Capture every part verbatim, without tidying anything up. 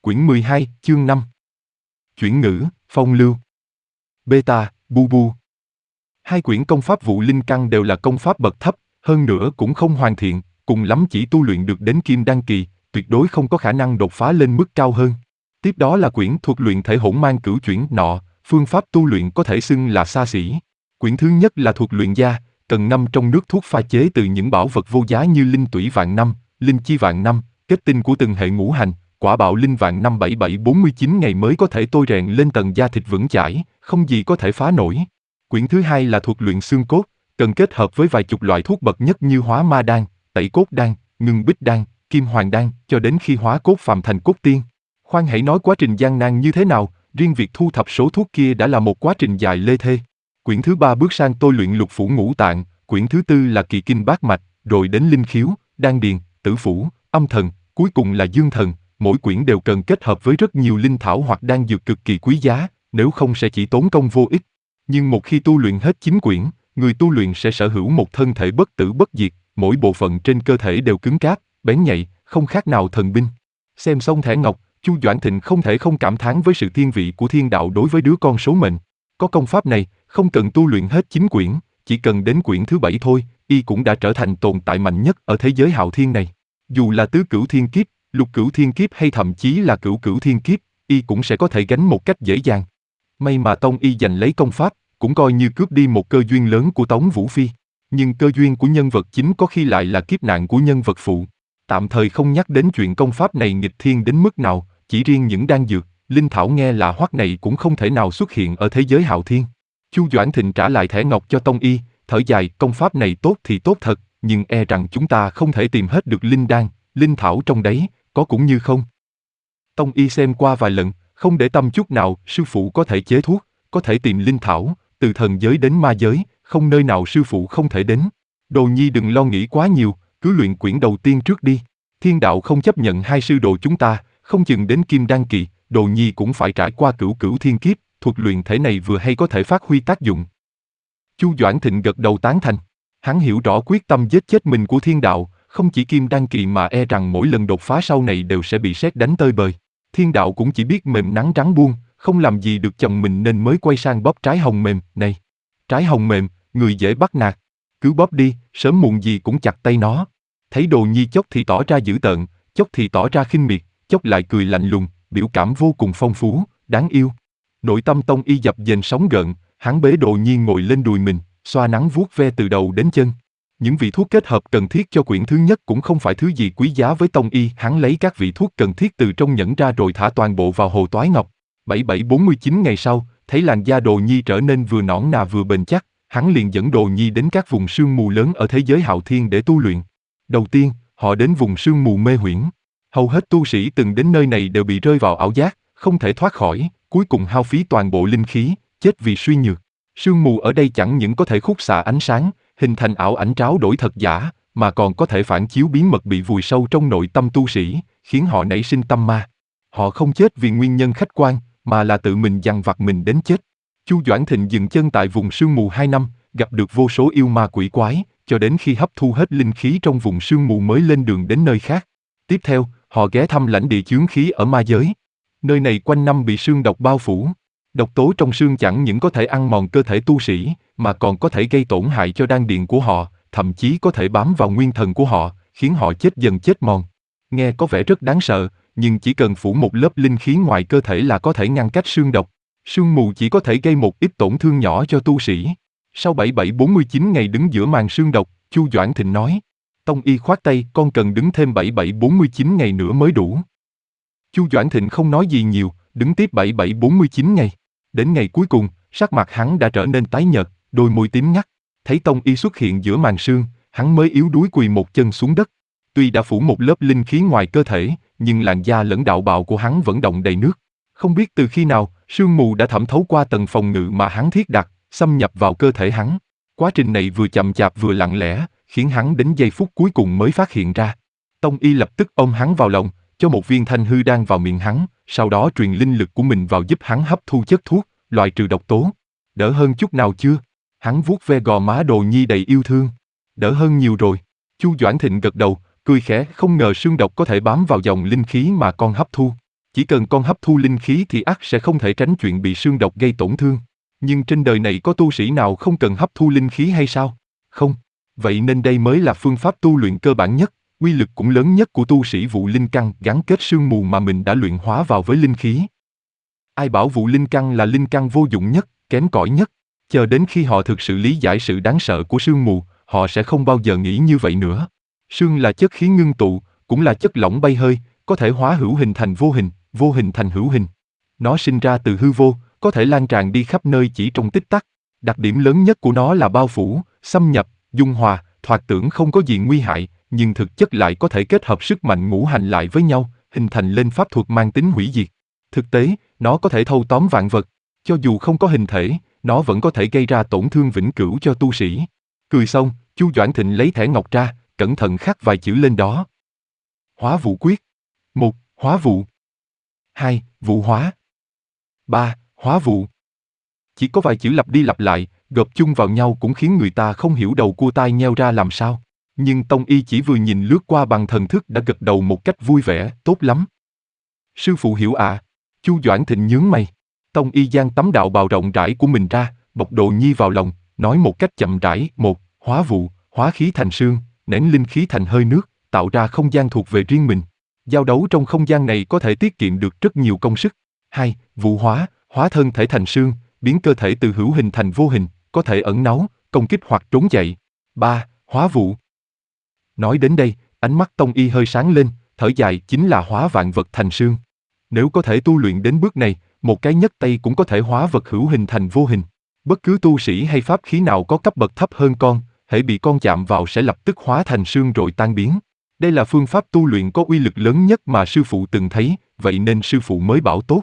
Quyển mười hai, chương năm. Chuyển ngữ, phong lưu. Beta, bu bu. Hai quyển công pháp vụ linh căn đều là công pháp bậc thấp, hơn nữa cũng không hoàn thiện, cùng lắm chỉ tu luyện được đến kim đan kỳ, tuyệt đối không có khả năng đột phá lên mức cao hơn. Tiếp đó là quyển thuật luyện thể hỗn mang cửu chuyển nọ, phương pháp tu luyện có thể xưng là xa xỉ. Quyển thứ nhất là thuật luyện gia, cần ngâm trong nước thuốc pha chế từ những bảo vật vô giá như linh tủy vạn năm, linh chi vạn năm, kết tinh của từng hệ ngũ hành, quả bạo linh vạn năm bảy bảy bốn mươi chín ngày mới có thể tôi rèn lên tầng da thịt vững chãi, không gì có thể phá nổi. Quyển thứ hai là thuật luyện xương cốt, cần kết hợp với vài chục loại thuốc bậc nhất như hóa ma đan, tẩy cốt đan, ngưng bích đan, kim hoàng đan, cho đến khi hóa cốt phàm thành cốt tiên. Khoan hãy nói quá trình gian nan như thế nào, riêng việc thu thập số thuốc kia đã là một quá trình dài lê thê. Quyển thứ ba bước sang tôi luyện lục phủ ngũ tạng, quyển thứ tư là kỳ kinh bát mạch, rồi đến linh khiếu, đan điền, tử phủ, âm thần, cuối cùng là dương thần. Mỗi quyển đều cần kết hợp với rất nhiều linh thảo hoặc đan dược cực kỳ quý giá, nếu không sẽ chỉ tốn công vô ích. Nhưng một khi tu luyện hết chín quyển, người tu luyện sẽ sở hữu một thân thể bất tử bất diệt, mỗi bộ phận trên cơ thể đều cứng cáp, bén nhạy, không khác nào thần binh. Xem xong thẻ ngọc, Chu Doãn Thịnh không thể không cảm thán với sự thiên vị của thiên đạo đối với đứa con số mệnh. Có công pháp này, không cần tu luyện hết chín quyển, chỉ cần đến quyển thứ bảy thôi, y cũng đã trở thành tồn tại mạnh nhất ở thế giới hạo thiên này. Dù là tứ cửu thiên kiếp, lục cửu thiên kiếp hay thậm chí là cửu cửu thiên kiếp, y cũng sẽ có thể gánh một cách dễ dàng. May mà Tông y giành lấy công pháp, cũng coi như cướp đi một cơ duyên lớn của Tống Vũ Phi. Nhưng cơ duyên của nhân vật chính có khi lại là kiếp nạn của nhân vật phụ. Tạm thời không nhắc đến chuyện công pháp này nghịch thiên đến mức nào, chỉ riêng những đan dược, linh thảo nghe lạ hoắc này cũng không thể nào xuất hiện ở thế giới hạo thiên. Chu Doãn Thịnh trả lại thẻ ngọc cho Tông y, thở dài, công pháp này tốt thì tốt thật, nhưng e rằng chúng ta không thể tìm hết được linh đan, linh thảo trong đấy, có cũng như không. Tông y xem qua vài lần, không để tâm chút nào, sư phụ có thể chế thuốc, có thể tìm linh thảo, từ thần giới đến ma giới, không nơi nào sư phụ không thể đến. Đồ nhi đừng lo nghĩ quá nhiều, cứ luyện quyển đầu tiên trước đi. Thiên đạo không chấp nhận hai sư đồ chúng ta, không chừng đến kim đan kỳ, đồ nhi cũng phải trải qua cửu cửu thiên kiếp, thuật luyện thể này vừa hay có thể phát huy tác dụng. Chu Doãn Thịnh gật đầu tán thành. Hắn hiểu rõ quyết tâm giết chết mình của thiên đạo, không chỉ kim đan kỳ mà e rằng mỗi lần đột phá sau này đều sẽ bị sét đánh tơi bời. Thiên đạo cũng chỉ biết mềm nắng rắn buông, không làm gì được chồng mình nên mới quay sang bóp trái hồng mềm này. Trái hồng mềm, người dễ bắt nạt. Cứ bóp đi, sớm muộn gì cũng chặt tay nó. Thấy đồ nhi chốc thì tỏ ra dữ tợn, chốc thì tỏ ra khinh miệt, chốc lại cười lạnh lùng, biểu cảm vô cùng phong phú, đáng yêu. Nội tâm Tông y dập dềnh sóng gợn, hắn bế đồ nhi ngồi lên đùi mình, xoa nắng vuốt ve từ đầu đến chân. Những vị thuốc kết hợp cần thiết cho quyển thứ nhất cũng không phải thứ gì quý giá với Tông y, hắn lấy các vị thuốc cần thiết từ trong nhẫn ra rồi thả toàn bộ vào hồ toái ngọc. bảy bảy bốn mươi chín ngày sau, thấy làn da đồ nhi trở nên vừa nõn nà vừa bền chắc, hắn liền dẫn đồ nhi đến các vùng sương mù lớn ở thế giới hạo thiên để tu luyện. Đầu tiên, họ đến vùng sương mù mê huyễn. Hầu hết tu sĩ từng đến nơi này đều bị rơi vào ảo giác, không thể thoát khỏi, cuối cùng hao phí toàn bộ linh khí, chết vì suy nhược. Sương mù ở đây chẳng những có thể khúc xạ ánh sáng, hình thành ảo ảnh tráo đổi thật giả, mà còn có thể phản chiếu bí mật bị vùi sâu trong nội tâm tu sĩ, khiến họ nảy sinh tâm ma. Họ không chết vì nguyên nhân khách quan, mà là tự mình dằn vặt mình đến chết. Chu Doãn Thịnh dừng chân tại vùng sương mù hai năm, gặp được vô số yêu ma quỷ quái, cho đến khi hấp thu hết linh khí trong vùng sương mù mới lên đường đến nơi khác. Tiếp theo, họ ghé thăm lãnh địa chướng khí ở ma giới. Nơi này quanh năm bị sương độc bao phủ. Độc tố trong sương chẳng những có thể ăn mòn cơ thể tu sĩ, mà còn có thể gây tổn hại cho đan điền của họ, thậm chí có thể bám vào nguyên thần của họ, khiến họ chết dần chết mòn. Nghe có vẻ rất đáng sợ, nhưng chỉ cần phủ một lớp linh khí ngoài cơ thể là có thể ngăn cách sương độc. Sương mù chỉ có thể gây một ít tổn thương nhỏ cho tu sĩ. Sau bảy bảy bốn mươi chín ngày đứng giữa màn sương độc, Chu Doãn Thịnh nói. Tông y khoát tay, con cần đứng thêm bảy bảy bốn mươi chín ngày nữa mới đủ. Chu Doãn Thịnh không nói gì nhiều, đứng tiếp bảy bảy bốn mươi chín ngày. Đến ngày cuối cùng, sắc mặt hắn đã trở nên tái nhợt, đôi môi tím ngắt. Thấy Tông y xuất hiện giữa màn sương, hắn mới yếu đuối quỳ một chân xuống đất. Tuy đã phủ một lớp linh khí ngoài cơ thể, nhưng làn da lẫn đạo bào của hắn vẫn đọng đầy nước. Không biết từ khi nào, sương mù đã thẩm thấu qua tầng phòng ngự mà hắn thiết đặt, xâm nhập vào cơ thể hắn. Quá trình này vừa chậm chạp vừa lặng lẽ, khiến hắn đến giây phút cuối cùng mới phát hiện ra. Tông y lập tức ôm hắn vào lòng, cho một viên thanh hư đan vào miệng hắn, sau đó truyền linh lực của mình vào giúp hắn hấp thu chất thuốc, loại trừ độc tố. Đỡ hơn chút nào chưa? Hắn vuốt ve gò má đồ nhi đầy yêu thương. Đỡ hơn nhiều rồi. Chu Doãn Thịnh gật đầu, cười khẽ, không ngờ sương độc có thể bám vào dòng linh khí mà con hấp thu. Chỉ cần con hấp thu linh khí thì ắt sẽ không thể tránh chuyện bị sương độc gây tổn thương. Nhưng trên đời này có tu sĩ nào không cần hấp thu linh khí hay sao? Không. Vậy nên đây mới là phương pháp tu luyện cơ bản nhất, uy lực cũng lớn nhất của tu sĩ vụ linh căn gắn kết sương mù mà mình đã luyện hóa vào với linh khí. Ai bảo vụ linh căn là linh căn vô dụng nhất, kém cỏi nhất? Chờ đến khi họ thực sự lý giải sự đáng sợ của sương mù, họ sẽ không bao giờ nghĩ như vậy nữa. Sương là chất khí ngưng tụ, cũng là chất lỏng bay hơi, có thể hóa hữu hình thành vô hình, vô hình thành hữu hình. Nó sinh ra từ hư vô, có thể lan tràn đi khắp nơi chỉ trong tích tắc. Đặc điểm lớn nhất của nó là bao phủ, xâm nhập, dung hòa, thoạt tưởng không có gì nguy hại, nhưng thực chất lại có thể kết hợp sức mạnh ngũ hành lại với nhau, hình thành lên pháp thuật mang tính hủy diệt. Thực tế, nó có thể thâu tóm vạn vật, cho dù không có hình thể, nó vẫn có thể gây ra tổn thương vĩnh cửu cho tu sĩ. Cười xong, Chu Doãn Thịnh lấy thẻ ngọc ra, cẩn thận khắc vài chữ lên đó. Hóa vụ quyết. một. Hóa vụ. hai. Vụ hóa. ba. Hóa vụ. Chỉ có vài chữ lặp đi lặp lại, gộp chung vào nhau cũng khiến người ta không hiểu đầu cua tai nheo ra làm sao. Nhưng Tông Y chỉ vừa nhìn lướt qua bằng thần thức đã gật đầu một cách vui vẻ, tốt lắm. Sư phụ hiểu ạ. À. Chu Doãn Thịnh nhướng mày. Tông Y giang tấm đạo bào rộng rãi của mình ra, bọc Đồ Nhi vào lòng, nói một cách chậm rãi. Một. Hóa vụ, hóa khí thành sương, nén linh khí thành hơi nước, tạo ra không gian thuộc về riêng mình. Giao đấu trong không gian này có thể tiết kiệm được rất nhiều công sức. Hai. Vụ hóa, hóa thân thể thành sương, biến cơ thể từ hữu hình thành vô hình, có thể ẩn náu, công kích hoặc trốn chạy. Ba. Hóa vụ. Nói đến đây, ánh mắt Tông Y hơi sáng lên, thở dài, chính là hóa vạn vật thành sương. Nếu có thể tu luyện đến bước này, một cái nhấc tay cũng có thể hóa vật hữu hình thành vô hình. Bất cứ tu sĩ hay pháp khí nào có cấp bậc thấp hơn con, hễ bị con chạm vào sẽ lập tức hóa thành sương rồi tan biến. Đây là phương pháp tu luyện có uy lực lớn nhất mà sư phụ từng thấy, vậy nên sư phụ mới bảo tốt.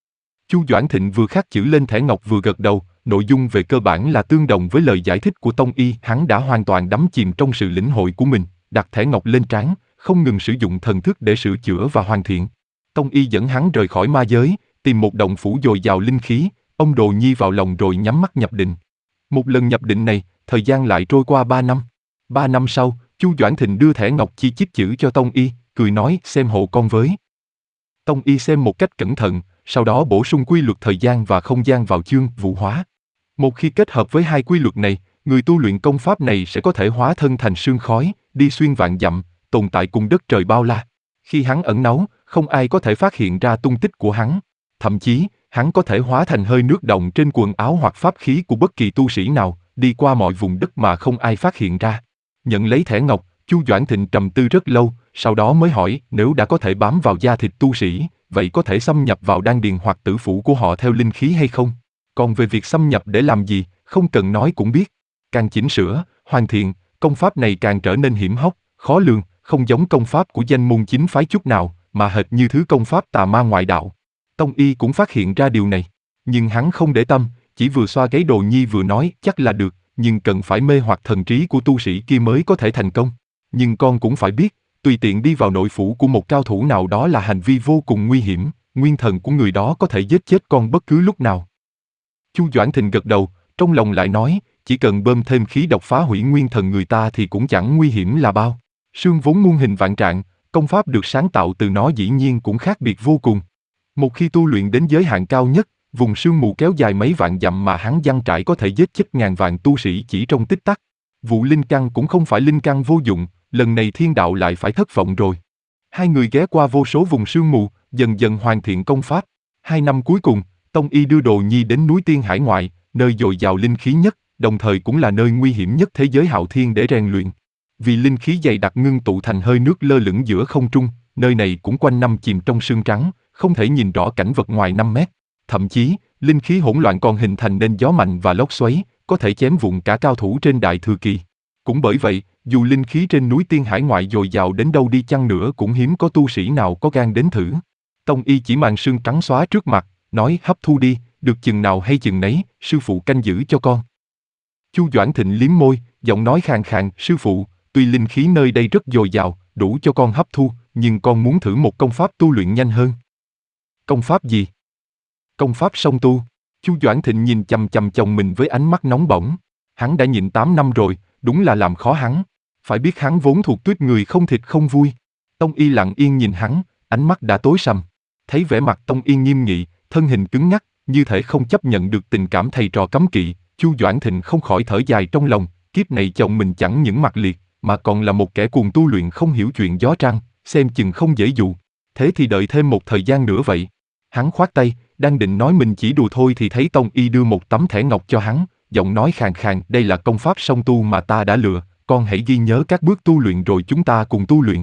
Chu Doãn Thịnh vừa khắc chữ lên thẻ ngọc vừa gật đầu, nội dung về cơ bản là tương đồng với lời giải thích của Tông Y, hắn đã hoàn toàn đắm chìm trong sự lĩnh hội của mình, đặt thẻ ngọc lên trán, không ngừng sử dụng thần thức để sửa chữa và hoàn thiện. Tông Y dẫn hắn rời khỏi ma giới, tìm một động phủ dồi dào linh khí, ôm Đồ Nhi vào lòng rồi nhắm mắt nhập định. Một lần nhập định này, thời gian lại trôi qua ba năm. Ba năm sau, Chu Doãn Thịnh đưa thẻ ngọc chi chít chữ cho Tông Y, cười nói xem hộ con với. Tông Y xem một cách cẩn thận, sau đó bổ sung quy luật thời gian và không gian vào chương vụ hóa. Một khi kết hợp với hai quy luật này, người tu luyện công pháp này sẽ có thể hóa thân thành sương khói, đi xuyên vạn dặm, tồn tại cùng đất trời bao la. Khi hắn ẩn náu, không ai có thể phát hiện ra tung tích của hắn. Thậm chí, hắn có thể hóa thành hơi nước đọng trên quần áo hoặc pháp khí của bất kỳ tu sĩ nào, đi qua mọi vùng đất mà không ai phát hiện ra. Nhận lấy thẻ ngọc, Chu Doãn Thịnh trầm tư rất lâu, sau đó mới hỏi, nếu đã có thể bám vào da thịt tu sĩ, vậy có thể xâm nhập vào đan điền hoặc tử phủ của họ theo linh khí hay không? Còn về việc xâm nhập để làm gì, không cần nói cũng biết. Càng chỉnh sửa, hoàn thiện, công pháp này càng trở nên hiểm hóc, khó lường, không giống công pháp của danh môn chính phái chút nào, mà hệt như thứ công pháp tà ma ngoại đạo. Tông Y cũng phát hiện ra điều này, nhưng hắn không để tâm, chỉ vừa xoa gáy Đồ Nhi vừa nói, chắc là được, nhưng cần phải mê hoặc thần trí của tu sĩ kia mới có thể thành công. Nhưng con cũng phải biết, tùy tiện đi vào nội phủ của một cao thủ nào đó là hành vi vô cùng nguy hiểm, nguyên thần của người đó có thể giết chết con bất cứ lúc nào. Chu Doãn Thịnh gật đầu, trong lòng lại nói, chỉ cần bơm thêm khí độc phá hủy nguyên thần người ta thì cũng chẳng nguy hiểm là bao. Sương vốn muôn hình vạn trạng, công pháp được sáng tạo từ nó dĩ nhiên cũng khác biệt vô cùng. Một khi tu luyện đến giới hạn cao nhất, vùng sương mù kéo dài mấy vạn dặm mà hắn giăng trải có thể giết chết ngàn vạn tu sĩ chỉ trong tích tắc. Vụ linh căn cũng không phải linh căn vô dụng, lần này thiên đạo lại phải thất vọng rồi. Hai người ghé qua vô số vùng sương mù, dần dần hoàn thiện công pháp. Hai năm cuối cùng, Tông Y đưa Đồ Nhi đến núi Tiên Hải ngoại, nơi dồi dào linh khí nhất, đồng thời cũng là nơi nguy hiểm nhất thế giới hạo thiên để rèn luyện. Vì linh khí dày đặc ngưng tụ thành hơi nước lơ lửng giữa không trung, nơi này cũng quanh năm chìm trong sương trắng, không thể nhìn rõ cảnh vật ngoài năm mét. Thậm chí, linh khí hỗn loạn còn hình thành nên gió mạnh và lốc xoáy, có thể chém vụn cả cao thủ trên đại thừa kỳ. Cũng bởi vậy, dù linh khí trên núi Tiên Hải ngoại dồi dào đến đâu đi chăng nữa cũng hiếm có tu sĩ nào có gan đến thử. Tông Y chỉ màn sương trắng xóa trước mặt, nói hấp thu đi, được chừng nào hay chừng nấy, sư phụ canh giữ cho con. Chu Doãn Thịnh liếm môi, giọng nói khàn khàn, sư phụ, tuy linh khí nơi đây rất dồi dào, đủ cho con hấp thu, nhưng con muốn thử một công pháp tu luyện nhanh hơn. Công pháp gì? Công pháp song tu. Chu Doãn Thịnh nhìn chằm chằm chồng mình với ánh mắt nóng bỏng. Hắn đã nhịn tám năm rồi, đúng là làm khó hắn. Phải biết hắn vốn thuộc tuýp người không thịt không vui. Tông Y lặng yên nhìn hắn, ánh mắt đã tối sầm. Thấy vẻ mặt Tông Y nghiêm nghị, thân hình cứng ngắc, như thể không chấp nhận được tình cảm thầy trò cấm kỵ, Chu Doãn Thịnh không khỏi thở dài trong lòng, kiếp này chồng mình chẳng những mặt liệt, mà còn là một kẻ cuồng tu luyện không hiểu chuyện gió trăng, xem chừng không dễ dụ. Thế thì đợi thêm một thời gian nữa vậy. Hắn khoát tay, đang định nói mình chỉ đùa thôi thì thấy Tông Y đưa một tấm thẻ ngọc cho hắn, giọng nói khàn khàn, đây là công pháp song tu mà ta đã lựa, con hãy ghi nhớ các bước tu luyện rồi chúng ta cùng tu luyện.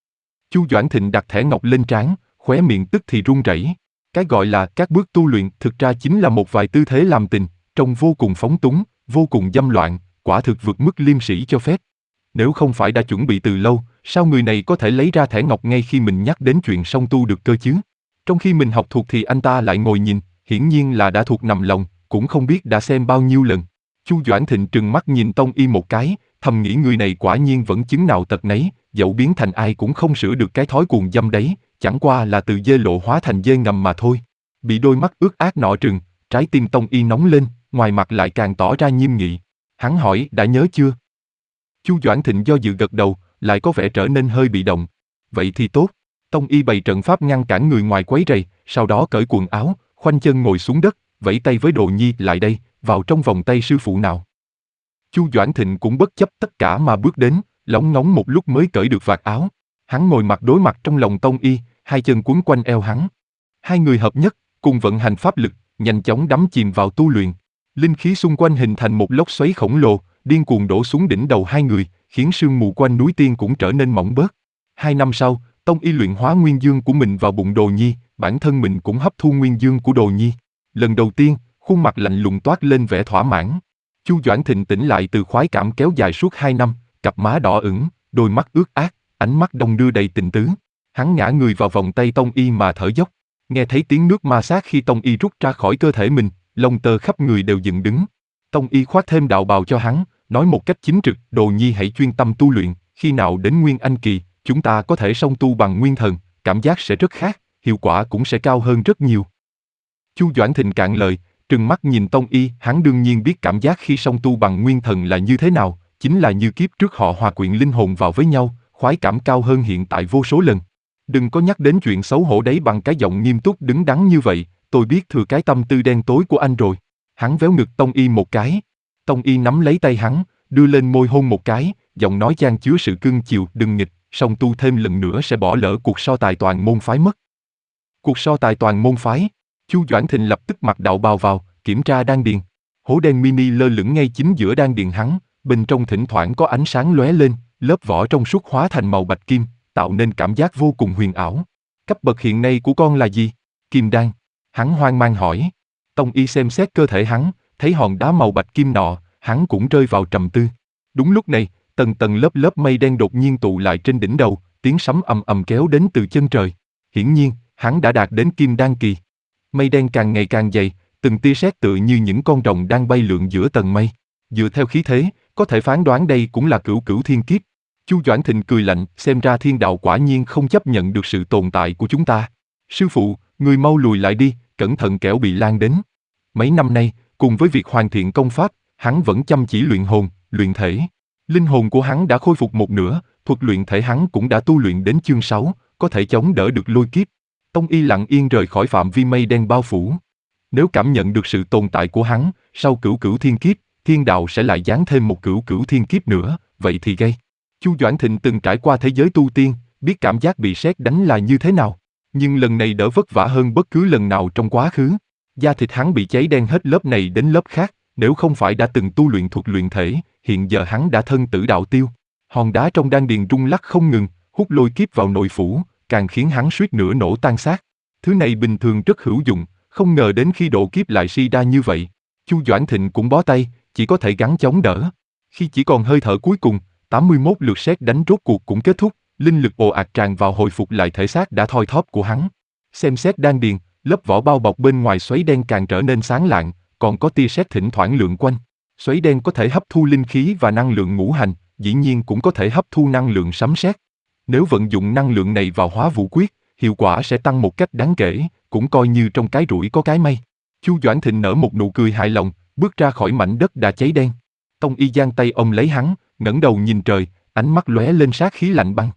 Chu Doãn Thịnh đặt thẻ ngọc lên trán, khóe miệng tức thì run rẩy. Cái gọi là các bước tu luyện thực ra chính là một vài tư thế làm tình, trông vô cùng phóng túng, vô cùng dâm loạn, quả thực vượt mức liêm sĩ cho phép. Nếu không phải đã chuẩn bị từ lâu, sao người này có thể lấy ra thẻ ngọc ngay khi mình nhắc đến chuyện song tu được cơ chứ? Trong khi mình học thuộc thì anh ta lại ngồi nhìn, hiển nhiên là đã thuộc nằm lòng, cũng không biết đã xem bao nhiêu lần. Chu Doãn Thịnh trừng mắt nhìn Tông Y một cái, thầm nghĩ người này quả nhiên vẫn chứng nào tật nấy, dẫu biến thành ai cũng không sửa được cái thói cuồng dâm đấy, chẳng qua là từ dê lộ hóa thành dê ngầm mà thôi. Bị đôi mắt ướt át nọ trừng, trái tim Tông Y nóng lên, ngoài mặt lại càng tỏ ra nghiêm nghị. Hắn hỏi, đã nhớ chưa? Chu Doãn Thịnh do dự gật đầu, lại có vẻ trở nên hơi bị động. Vậy thì tốt. Tông Y bày trận pháp ngăn cản người ngoài quấy rầy, sau đó cởi quần áo, khoanh chân ngồi xuống đất, vẫy tay với Đồ Nhi, lại đây, vào trong vòng tay sư phụ nào. Chu Doãn Thịnh cũng bất chấp tất cả mà bước đến, lóng ngóng một lúc mới cởi được vạt áo. Hắn ngồi mặt đối mặt trong lòng Tông Y, hai chân quấn quanh eo hắn. Hai người hợp nhất, cùng vận hành pháp lực, nhanh chóng đắm chìm vào tu luyện. Linh khí xung quanh hình thành một lốc xoáy khổng lồ, điên cuồng đổ xuống đỉnh đầu hai người, khiến sương mù quanh núi tiên cũng trở nên mỏng bớt. Hai năm sau, Tông Y luyện hóa nguyên dương của mình vào bụng Đồ Nhi, bản thân mình cũng hấp thu nguyên dương của Đồ Nhi. Lần đầu tiên, khuôn mặt lạnh lùng toát lên vẻ thỏa mãn. Chu Doãn Thịnh tỉnh lại từ khoái cảm kéo dài suốt hai năm, cặp má đỏ ửng, đôi mắt ướt át, ánh mắt đong đưa đầy tình tứ. Hắn ngã người vào vòng tay Tông Y mà thở dốc. Nghe thấy tiếng nước ma sát khi Tông Y rút ra khỏi cơ thể mình, lông tơ khắp người đều dựng đứng. Tông Y khoác thêm đạo bào cho hắn, nói một cách chính trực, Đồ Nhi hãy chuyên tâm tu luyện, khi nào đến Nguyên Anh kỳ, chúng ta có thể song tu bằng nguyên thần, cảm giác sẽ rất khác, hiệu quả cũng sẽ cao hơn rất nhiều. Chu Doãn Thịnh cạn lời, trừng mắt nhìn Tông Y, hắn đương nhiên biết cảm giác khi song tu bằng nguyên thần là như thế nào, chính là như kiếp trước họ hòa quyện linh hồn vào với nhau, khoái cảm cao hơn hiện tại vô số lần. Đừng có nhắc đến chuyện xấu hổ đấy bằng cái giọng nghiêm túc đứng đắn như vậy, tôi biết thừa cái tâm tư đen tối của anh rồi. Hắn véo ngực Tông Y một cái. Tông Y nắm lấy tay hắn, đưa lên môi hôn một cái, giọng nói chan chứa sự cưng chiều, đừng nghịch, song tu thêm lần nữa sẽ bỏ lỡ cuộc so tài toàn môn phái mất. Cuộc so tài toàn môn phái. Chu Doãn Thịnh lập tức mặc đạo bào vào, kiểm tra đan điền. Hố đen mini lơ lửng ngay chính giữa đan điền hắn, bên trong thỉnh thoảng có ánh sáng lóe lên, lớp vỏ trong suốt hóa thành màu bạch kim, tạo nên cảm giác vô cùng huyền ảo. Cấp bậc hiện nay của con là gì? Kim đan. Hắn hoang mang hỏi. Tông Y xem xét cơ thể hắn, thấy hòn đá màu bạch kim nọ, hắn cũng rơi vào trầm tư. Đúng lúc này, tầng tầng lớp lớp mây đen đột nhiên tụ lại trên đỉnh đầu, tiếng sấm ầm ầm kéo đến từ chân trời. Hiển nhiên, hắn đã đạt đến kim đan kỳ. Mây đen càng ngày càng dày, từng tia sét tựa như những con rồng đang bay lượn giữa tầng mây. Dựa theo khí thế, có thể phán đoán đây cũng là cửu cửu thiên kiếp. Chu Doãn Thịnh cười lạnh, xem ra thiên đạo quả nhiên không chấp nhận được sự tồn tại của chúng ta. Sư phụ, người mau lùi lại đi, cẩn thận kẻo bị lan đến. Mấy năm nay, cùng với việc hoàn thiện công pháp, hắn vẫn chăm chỉ luyện hồn, luyện thể. Linh hồn của hắn đã khôi phục một nửa, thuật luyện thể hắn cũng đã tu luyện đến chương sáu, có thể chống đỡ được lôi kiếp. Tông Y lặng yên rời khỏi phạm vi mây đen bao phủ. Nếu cảm nhận được sự tồn tại của hắn, sau cửu cửu thiên kiếp, thiên đạo sẽ lại giáng thêm một cửu cửu thiên kiếp nữa, vậy thì gây. Chu Doãn Thịnh từng trải qua thế giới tu tiên, biết cảm giác bị sét đánh là như thế nào. Nhưng lần này đỡ vất vả hơn bất cứ lần nào trong quá khứ. Da thịt hắn bị cháy đen hết lớp này đến lớp khác, nếu không phải đã từng tu luyện thuật luyện thể, hiện giờ hắn đã thân tử đạo tiêu. Hòn đá trong đan điền rung lắc không ngừng, hút lôi kiếp vào nội phủ, càng khiến hắn suýt nữa nổ tan xác. Thứ này bình thường rất hữu dụng, không ngờ đến khi độ kiếp lại suy đa như vậy. Chu Doãn Thịnh cũng bó tay, chỉ có thể gắng chống đỡ. Khi chỉ còn hơi thở cuối cùng, tám mươi mốt lượt sét đánh rốt cuộc cũng kết thúc, linh lực ồ ạt tràn vào hồi phục lại thể xác đã thoi thóp của hắn. Xem xét đan điền, lớp vỏ bao bọc bên ngoài xoáy đen càng trở nên sáng lạng, còn có tia sét thỉnh thoảng lượn quanh. Xoáy đen có thể hấp thu linh khí và năng lượng ngũ hành, dĩ nhiên cũng có thể hấp thu năng lượng sấm sét. Nếu vận dụng năng lượng này vào hóa vũ quyết, hiệu quả sẽ tăng một cách đáng kể, cũng coi như trong cái rủi có cái may. Chu Doãn Thịnh nở một nụ cười hài lòng, bước ra khỏi mảnh đất đã cháy đen. Tông Y giang tay ôm lấy hắn, ngẩng đầu nhìn trời, ánh mắt lóe lên sát khí lạnh băng.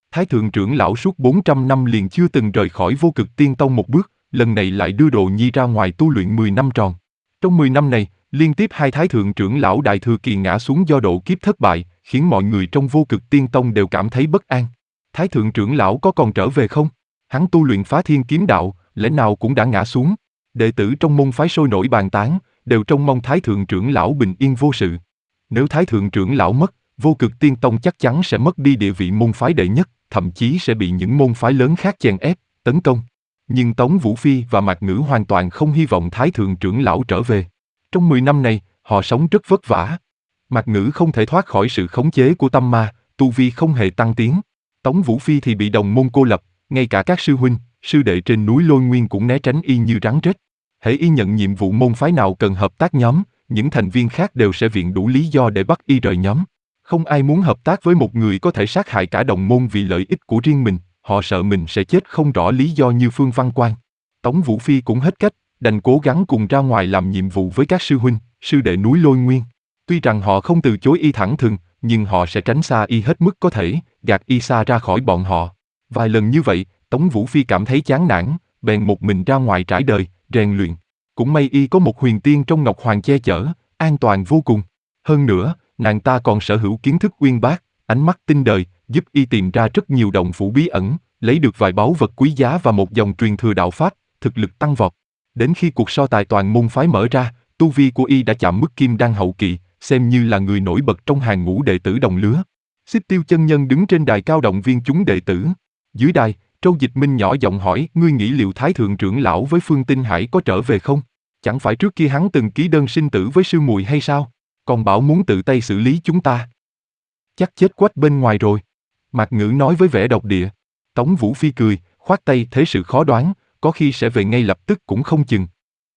Thái thượng trưởng lão suốt bốn trăm năm liền chưa từng rời khỏi Vô Cực Tiên Tông một bước, lần này lại đưa Đồ Nhi ra ngoài tu luyện mười năm tròn. Trong mười năm này, liên tiếp hai thái thượng trưởng lão đại thừa kỳ ngã xuống do độ kiếp thất bại, khiến mọi người trong Vô Cực Tiên Tông đều cảm thấy bất an. Thái thượng trưởng lão có còn trở về không? Hắn tu luyện phá thiên kiếm đạo, lẽ nào cũng đã ngã xuống? Đệ tử trong môn phái sôi nổi bàn tán, đều trông mong thái thượng trưởng lão bình yên vô sự. Nếu thái thượng trưởng lão mất, Vô Cực Tiên Tông chắc chắn sẽ mất đi địa vị môn phái đệ nhất, thậm chí sẽ bị những môn phái lớn khác chèn ép, tấn công. Nhưng Tống Vũ Phi và Mạc Ngữ hoàn toàn không hy vọng thái thượng trưởng lão trở về. Trong mười năm này, họ sống rất vất vả. Mạc Ngữ không thể thoát khỏi sự khống chế của tâm ma, tu vi không hề tăng tiến. Tống Vũ Phi thì bị đồng môn cô lập, ngay cả các sư huynh, sư đệ trên núi Lôi Nguyên cũng né tránh y như rắn rết. Hễ y nhận nhiệm vụ môn phái nào cần hợp tác nhóm, những thành viên khác đều sẽ viện đủ lý do để bắt y rời nhóm. Không ai muốn hợp tác với một người có thể sát hại cả đồng môn vì lợi ích của riêng mình, họ sợ mình sẽ chết không rõ lý do như Phương Văn Quan. Tống Vũ Phi cũng hết cách, đành cố gắng cùng ra ngoài làm nhiệm vụ với các sư huynh, sư đệ núi Lôi Nguyên. Tuy rằng họ không từ chối y thẳng thừng, nhưng họ sẽ tránh xa y hết mức có thể, gạt y xa ra khỏi bọn họ. Vài lần như vậy, Tống Vũ Phi cảm thấy chán nản, bèn một mình ra ngoài trải đời, rèn luyện. Cũng may y có một huyền tiên trong Ngọc Hoàng che chở, an toàn vô cùng. Hơn nữa, nàng ta còn sở hữu kiến thức uyên bác, ánh mắt tinh đời, giúp y tìm ra rất nhiều động phủ bí ẩn, lấy được vài báu vật quý giá và một dòng truyền thừa đạo pháp, thực lực tăng vọt. Đến khi cuộc so tài toàn môn phái mở ra, tu vi của y đã chạm mức kim đan hậu kỳ, xem như là người nổi bật trong hàng ngũ đệ tử đồng lứa. Xích Tiêu chân nhân đứng trên đài cao động viên chúng đệ tử. Dưới đài, Trâu Dịch Minh nhỏ giọng hỏi, ngươi nghĩ liệu Thái thượng trưởng lão với Phương Tinh Hải có trở về không? Chẳng phải trước kia hắn từng ký đơn sinh tử với sư muội hay sao? Còn bảo muốn tự tay xử lý chúng ta. Chắc chết quách bên ngoài rồi. Mạc Ngữ nói với vẻ độc địa. Tống Vũ Phi cười, khoát tay, thế sự khó đoán, có khi sẽ về ngay lập tức cũng không chừng.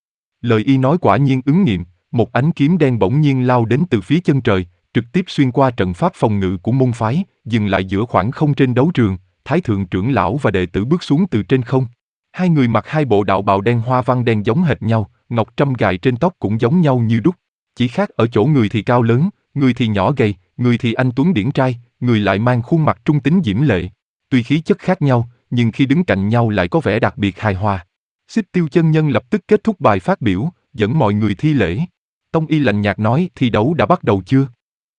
Lời y nói quả nhiên ứng nghiệm, một ánh kiếm đen bỗng nhiên lao đến từ phía chân trời, trực tiếp xuyên qua trận pháp phòng ngự của môn phái, dừng lại giữa khoảng không trên đấu trường. Thái thượng trưởng lão và đệ tử bước xuống từ trên không. Hai người mặc hai bộ đạo bào đen hoa văn đen giống hệt nhau, ngọc trâm gài trên tóc cũng giống nhau như đúc. Chỉ khác ở chỗ người thì cao lớn, người thì nhỏ gầy, người thì anh tuấn điển trai, người lại mang khuôn mặt trung tính diễm lệ. Tuy khí chất khác nhau, nhưng khi đứng cạnh nhau lại có vẻ đặc biệt hài hòa. Xích Tiêu chân nhân lập tức kết thúc bài phát biểu, dẫn mọi người thi lễ. Tông y lạnh nhạt nói, thi đấu đã bắt đầu chưa?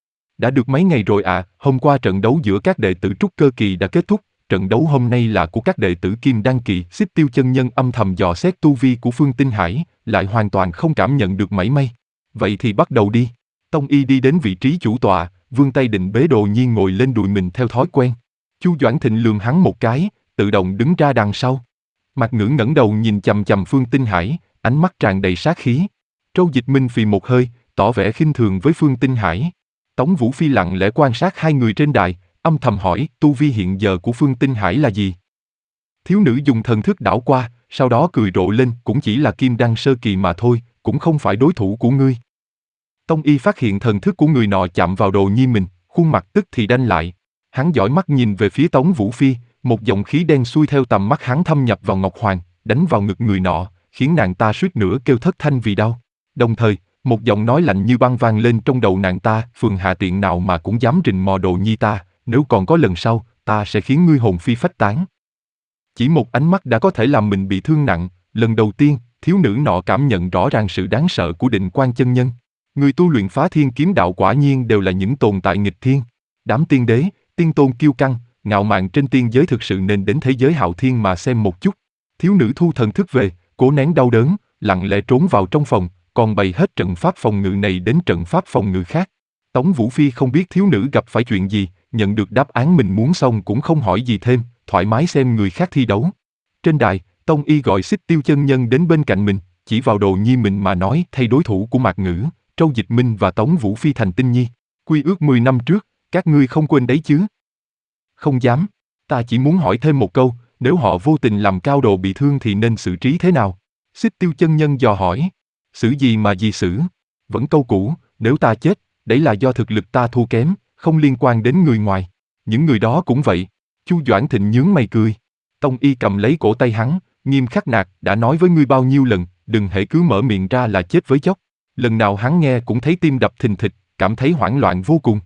Đã được mấy ngày rồi ạ, à, hôm qua trận đấu giữa các đệ tử trúc cơ kỳ đã kết thúc, trận đấu hôm nay là của các đệ tử kim đan kỳ. Xích Tiêu chân nhân âm thầm dò xét tu vi của Phương Tinh Hải, lại hoàn toàn không cảm nhận được mảy may. Vậy thì bắt đầu đi. Tông y đi đến vị trí chủ tọa, vươn tay định bế Đồ Nhi ngồi lên đùi mình theo thói quen. Chu Doãn Thịnh lườm hắn một cái, tự động đứng ra đằng sau. Mạc Ngữ ngẩng đầu nhìn chằm chằm Phương Tinh Hải, ánh mắt tràn đầy sát khí. Trâu Dịch Minh phì một hơi, tỏ vẻ khinh thường với Phương Tinh Hải. Tống Vũ Phi lặng lẽ quan sát hai người trên đài, âm thầm hỏi, tu vi hiện giờ của Phương Tinh Hải là gì? Thiếu nữ dùng thần thức đảo qua, sau đó cười rộ lên, cũng chỉ là kim đan sơ kỳ mà thôi, cũng không phải đối thủ của ngươi. Tông y phát hiện thần thức của người nọ chạm vào Đồ Nhi mình, khuôn mặt tức thì đanh lại. Hắn dõi mắt nhìn về phía Tống Vũ Phi, một dòng khí đen xuôi theo tầm mắt hắn thâm nhập vào Ngọc Hoàng, đánh vào ngực người nọ, khiến nàng ta suýt nữa kêu thất thanh vì đau. Đồng thời, một giọng nói lạnh như băng vang lên trong đầu nàng ta, phường hạ tiện nào mà cũng dám rình mò Đồ Nhi ta, nếu còn có lần sau, ta sẽ khiến ngươi hồn phi phách tán. Chỉ một ánh mắt đã có thể làm mình bị thương nặng, lần đầu tiên, thiếu nữ nọ cảm nhận rõ ràng sự đáng sợ của Định Quan chân nhân. Người tu luyện phá thiên kiếm đạo quả nhiên đều là những tồn tại nghịch thiên. Đám tiên đế, tiên tôn kiêu căng, ngạo mạn trên tiên giới thực sự nên đến thế giới hạo thiên mà xem một chút. Thiếu nữ thu thần thức về, cố nén đau đớn, lặng lẽ trốn vào trong phòng, còn bày hết trận pháp phòng ngự này đến trận pháp phòng ngự khác. Tống Vũ Phi không biết thiếu nữ gặp phải chuyện gì, nhận được đáp án mình muốn xong cũng không hỏi gì thêm, thoải mái xem người khác thi đấu. Trên đài, Tông y gọi Xích Tiêu chân nhân đến bên cạnh mình, chỉ vào Đồ Nhi mình mà nói, thay đối thủ của Mạc Ngữ, Trâu Dịch Minh và Tống Vũ Phi thành Tinh Nhi. Quy ước mười năm trước, các ngươi không quên đấy chứ? Không dám, ta chỉ muốn hỏi thêm một câu, nếu họ vô tình làm Cao Đồ bị thương thì nên xử trí thế nào? Xích Tiêu chân nhân dò hỏi. Xử gì mà gì xử? Vẫn câu cũ, nếu ta chết, đấy là do thực lực ta thua kém, không liên quan đến người ngoài. Những người đó cũng vậy. Chu Doãn Thịnh nhướng mày cười. Tông y cầm lấy cổ tay hắn, nghiêm khắc nạt, đã nói với ngươi bao nhiêu lần, đừng hễ cứ mở miệng ra là chết với chóc. Lần nào hắn nghe cũng thấy tim đập thình thịch, cảm thấy hoảng loạn vô cùng.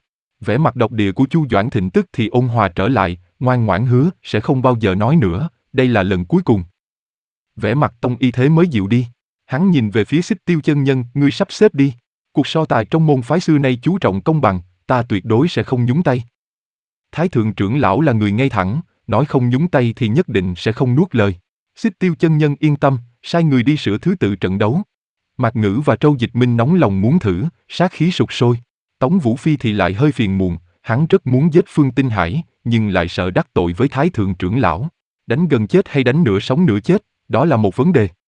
Vẻ mặt độc địa của Chu Doãn Thịnh tức thì ôn hòa trở lại, ngoan ngoãn hứa sẽ không bao giờ nói nữa, đây là lần cuối cùng. Vẻ mặt Tông Y thế mới dịu đi. Hắn nhìn về phía Xích Tiêu chân nhân, ngươi sắp xếp đi. Cuộc so tài trong môn phái xưa nay chú trọng công bằng, ta tuyệt đối sẽ không nhúng tay. Thái thượng trưởng lão là người ngay thẳng, nói không nhúng tay thì nhất định sẽ không nuốt lời. Xích Tiêu chân nhân yên tâm, sai người đi sửa thứ tự trận đấu. Mạc Ngữ và Trâu Dịch Minh nóng lòng muốn thử, sát khí sục sôi. Tống Vũ Phi thì lại hơi phiền muộn, hắn rất muốn giết Phương Tinh Hải, nhưng lại sợ đắc tội với Thái thượng trưởng lão. Đánh gần chết hay đánh nửa sống nửa chết, đó là một vấn đề.